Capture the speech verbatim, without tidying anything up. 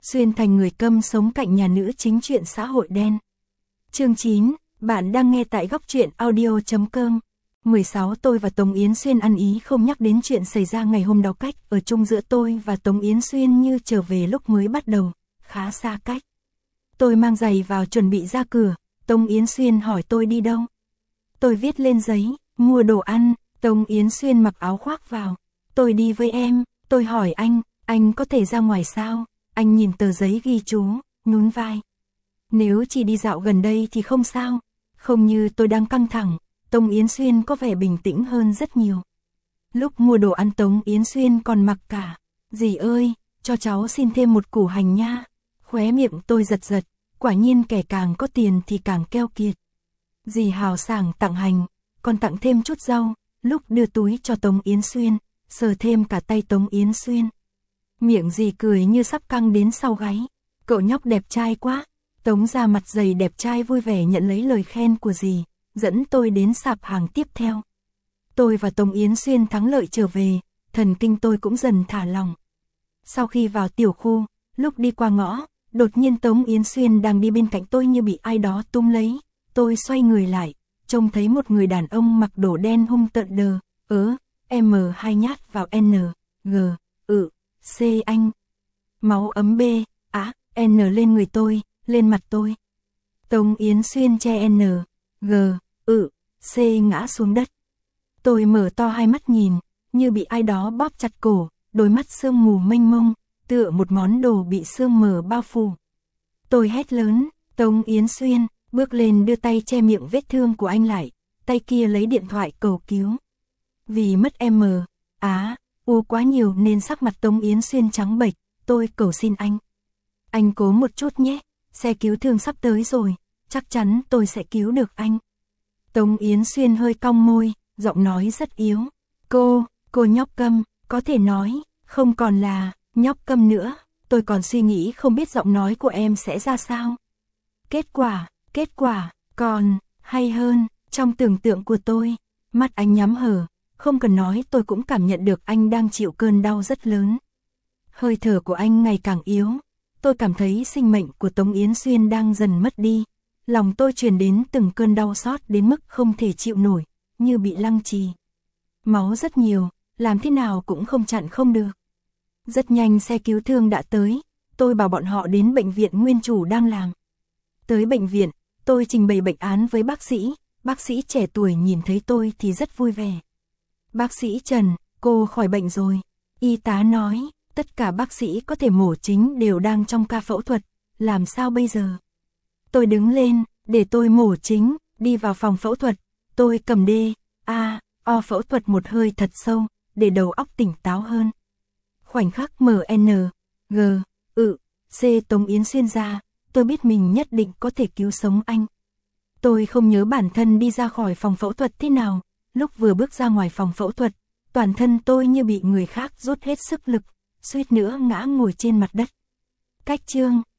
Xuyên thành người câm sống cạnh nhà nữ chính truyện xã hội đen. Chương chín, bạn đang nghe tại góc truyện audio chấm com. mười sáu Tôi và Tống Yến Xuyên ăn ý không nhắc đến chuyện xảy ra ngày hôm đó, cách ở chung giữa tôi và Tống Yến Xuyên như trở về lúc mới bắt đầu, khá xa cách. Tôi mang giày vào chuẩn bị ra cửa, Tống Yến Xuyên hỏi tôi đi đâu. Tôi viết lên giấy, mua đồ ăn, Tống Yến Xuyên mặc áo khoác vào. Tôi đi với em, tôi hỏi anh, anh có thể ra ngoài sao? Anh nhìn tờ giấy ghi chú, nhún vai. Nếu chỉ đi dạo gần đây thì không sao, không như tôi đang căng thẳng. Tống Yến Xuyên có vẻ bình tĩnh hơn rất nhiều. Lúc mua đồ ăn Tống Yến Xuyên còn mặc cả. Dì ơi, cho cháu xin thêm một củ hành nha. Khóe miệng tôi giật giật, quả nhiên kẻ càng có tiền thì càng keo kiệt. Dì hào sảng tặng hành, còn tặng thêm chút rau. Lúc đưa túi cho Tống Yến Xuyên, sờ thêm cả tay Tống Yến Xuyên. Miệng dì cười như sắp căng đến sau gáy. Cậu nhóc đẹp trai quá. Tống ra mặt dày đẹp trai vui vẻ nhận lấy lời khen của dì, dẫn tôi đến sạp hàng tiếp theo. Tôi và Tống Yến Xuyên thắng lợi trở về, thần kinh tôi cũng dần thả lỏng. Sau khi vào tiểu khu, lúc đi qua ngõ, đột nhiên Tống Yến Xuyên đang đi bên cạnh tôi như bị ai đó túm lấy. Tôi xoay người lại, trông thấy một người đàn ông mặc đồ đen hung tợn đờ, ớ, M hai nhát vào N, G, ự, C anh. Máu ấm B, á, N lên người tôi, lên mặt tôi. Tống Yến Xuyên che N, G, ự, C ngã xuống đất. Tôi mở to hai mắt nhìn, như bị ai đó bóp chặt cổ, đôi mắt sương mù mênh mông, tựa một món đồ bị sương mờ bao phủ. Tôi hét lớn, Tống Yến Xuyên, bước lên đưa tay che miệng vết thương của anh lại, tay kia lấy điện thoại cầu cứu. Vì mất M, á, U quá nhiều nên sắc mặt Tống Yến Xuyên trắng bệch, tôi cầu xin anh. Anh cố một chút nhé, xe cứu thương sắp tới rồi, chắc chắn tôi sẽ cứu được anh. Tống Yến Xuyên hơi cong môi, giọng nói rất yếu. Cô, cô nhóc câm, có thể nói, không còn là nhóc câm nữa, tôi còn suy nghĩ không biết giọng nói của em sẽ ra sao. Kết quả, kết quả, còn, hay hơn, trong tưởng tượng của tôi, mắt anh nhắm hờ, không cần nói tôi cũng cảm nhận được anh đang chịu cơn đau rất lớn. Hơi thở của anh ngày càng yếu, tôi cảm thấy sinh mệnh của Tống Yến Xuyên đang dần mất đi. Lòng tôi truyền đến từng cơn đau xót đến mức không thể chịu nổi, như bị lăng trì. Máu rất nhiều, làm thế nào cũng không chặn không được. Rất nhanh xe cứu thương đã tới, tôi bảo bọn họ đến bệnh viện nguyên chủ đang làm. Tới bệnh viện, tôi trình bày bệnh án với bác sĩ, bác sĩ trẻ tuổi nhìn thấy tôi thì rất vui vẻ. Bác sĩ Trần, cô khỏi bệnh rồi. Y tá nói, tất cả bác sĩ có thể mổ chính đều đang trong ca phẫu thuật, làm sao bây giờ? Tôi đứng lên, để tôi mổ chính, đi vào phòng phẫu thuật, tôi cầm D, A, O phẫu thuật một hơi thật sâu, để đầu óc tỉnh táo hơn. Khoảnh khắc M N, G, ự, C Tống Yến Xuyên ra, tôi biết mình nhất định có thể cứu sống anh. Tôi không nhớ bản thân đi ra khỏi phòng phẫu thuật thế nào, lúc vừa bước ra ngoài phòng phẫu thuật, toàn thân tôi như bị người khác rút hết sức lực, suýt nữa ngã ngồi trên mặt đất. Cách chương